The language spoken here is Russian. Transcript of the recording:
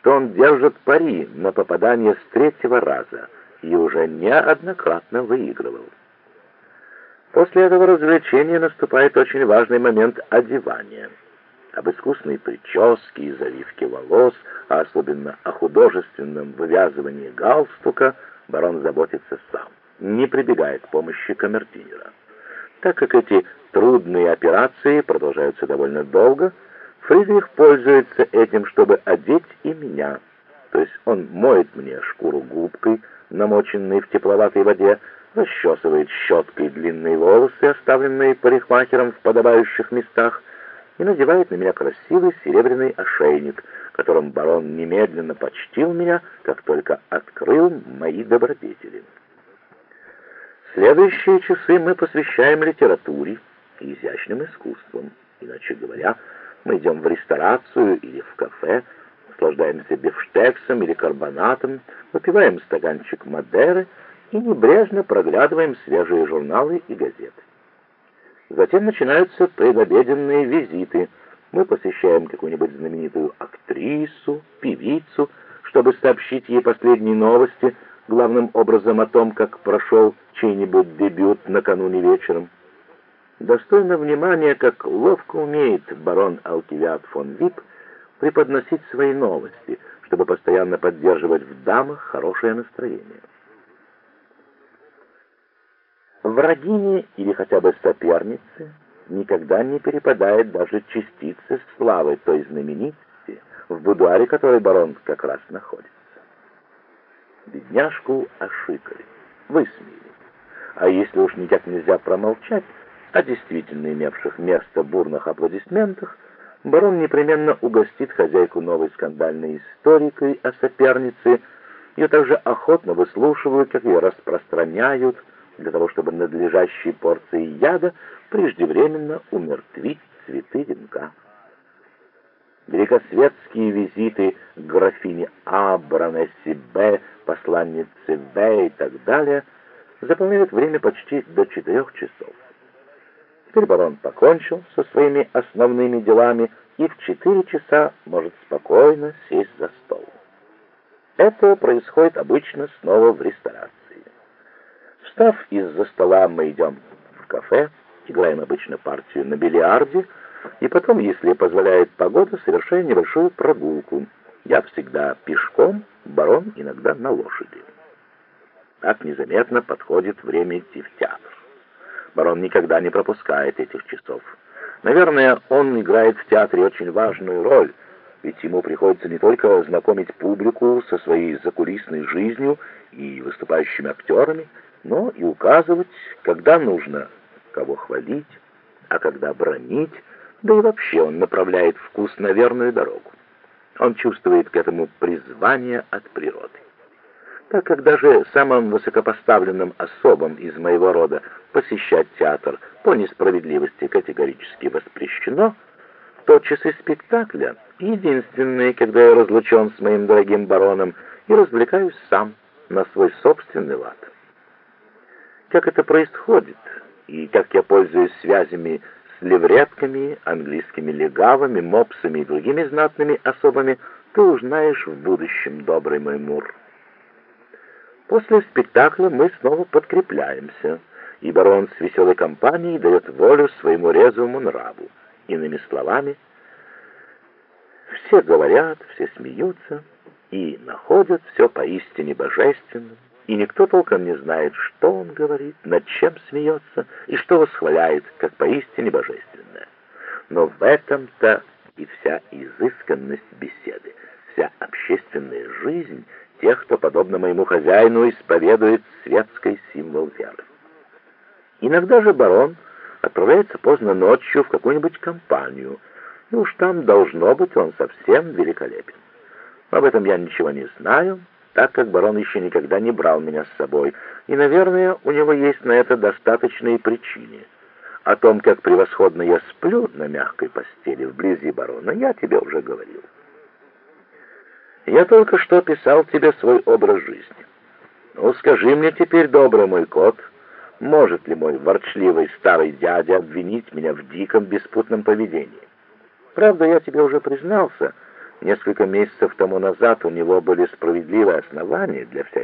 что он держит пари на попадание с третьего раза и уже неоднократно выигрывал. После этого развлечения наступает очень важный момент одевания. Об искусной прическе и завивке волос, а особенно о художественном вывязывании галстука, барон заботится сам, не прибегая к помощи камердинера. Так как эти трудные операции продолжаются довольно долго, Фридрих пользуется этим, чтобы одеть и меня. То есть он моет мне шкуру губкой, намоченной в тепловатой воде, расчесывает щеткой длинные волосы, оставленные парикмахером в подобающих местах, и надевает на меня красивый серебряный ошейник, которым барон немедленно почтил меня, как только открыл мои добродетели. Следующие часы мы посвящаем литературе и изящным искусствам. Иначе говоря, мы идем в ресторацию или в кафе, наслаждаемся бифштексом или карбонатом, выпиваем стаканчик Мадеры и небрежно проглядываем свежие журналы и газеты. Затем начинаются предобеденные визиты. Мы посещаем какую-нибудь знаменитую актрису, певицу, чтобы сообщить ей последние новости, главным образом о том, как прошел чей-нибудь дебют накануне вечером. Достойно внимания, как ловко умеет барон Алкивиад фон Вип преподносить свои новости, чтобы постоянно поддерживать в дамах хорошее настроение. Врагине или хотя бы сопернице никогда не перепадает даже частицы славы той знаменитости, в будуаре которой барон как раз находится. Бедняжку ошикали, высмеяли. А если уж никак нельзя промолчать о действительно имевших место бурных аплодисментах, барон непременно угостит хозяйку новой скандальной историкой о сопернице. Ее также охотно выслушивают, как ее распространяют, для того, чтобы надлежащей порцией яда преждевременно умертвить цветы венка. Великосветские визиты к графине А, баронессе Б, посланнице В и так далее заполняют время почти до 4 часов. Теперь барон покончил со своими основными делами и в 4 часа может спокойно сесть за стол. Это происходит обычно снова в ресторации. Встав из-за стола, мы идем в кафе, играем обычно партию на бильярде, и потом, если позволяет погода, совершаем небольшую прогулку. Я всегда пешком, барон иногда на лошади. Так незаметно подходит время идти в театр. Барон никогда не пропускает этих часов. Наверное, он играет в театре очень важную роль, ведь ему приходится не только знакомить публику со своей закулисной жизнью и выступающими актерами, но и указывать, когда нужно кого хвалить, а когда бранить, да и вообще он направляет вкус на верную дорогу. Он чувствует к этому призвание от природы. Так как даже самым высокопоставленным особам из моего рода посещать театр по несправедливости категорически воспрещено, то часы спектакля единственные, когда я разлучен с моим дорогим бароном и развлекаюсь сам на свой собственный лад. Как это происходит, и как я пользуюсь связями с левретками, английскими легавыми, мопсами и другими знатными особами, ты узнаешь в будущем, добрый мой Мур. После спектакля мы снова подкрепляемся, и барон с веселой компанией дает волю своему резвому нраву. Иными словами, все говорят, все смеются и находят все поистине божественным, и никто толком не знает, что он говорит, над чем смеется и что восхваляет, как поистине божественное. Но в этом-то и вся изысканность беседы, вся общественная жизнь тех, кто, подобно моему хозяину, исповедует светский символ веры. Иногда же барон отправляется поздно ночью в какую-нибудь компанию, и уж там, должно быть, он совсем великолепен. Об этом я ничего не знаю, так как барон еще никогда не брал меня с собой, и, наверное, у него есть на это достаточные причины. О том, как превосходно я сплю на мягкой постели вблизи барона, я тебе уже говорил. Я только что писал тебе свой образ жизни. Ну, скажи мне теперь, добрый мой кот, может ли мой ворчливый старый дядя обвинить меня в диком беспутном поведении? Правда, я тебе уже признался, Несколько месяцев тому назад у него были справедливые основания для всяких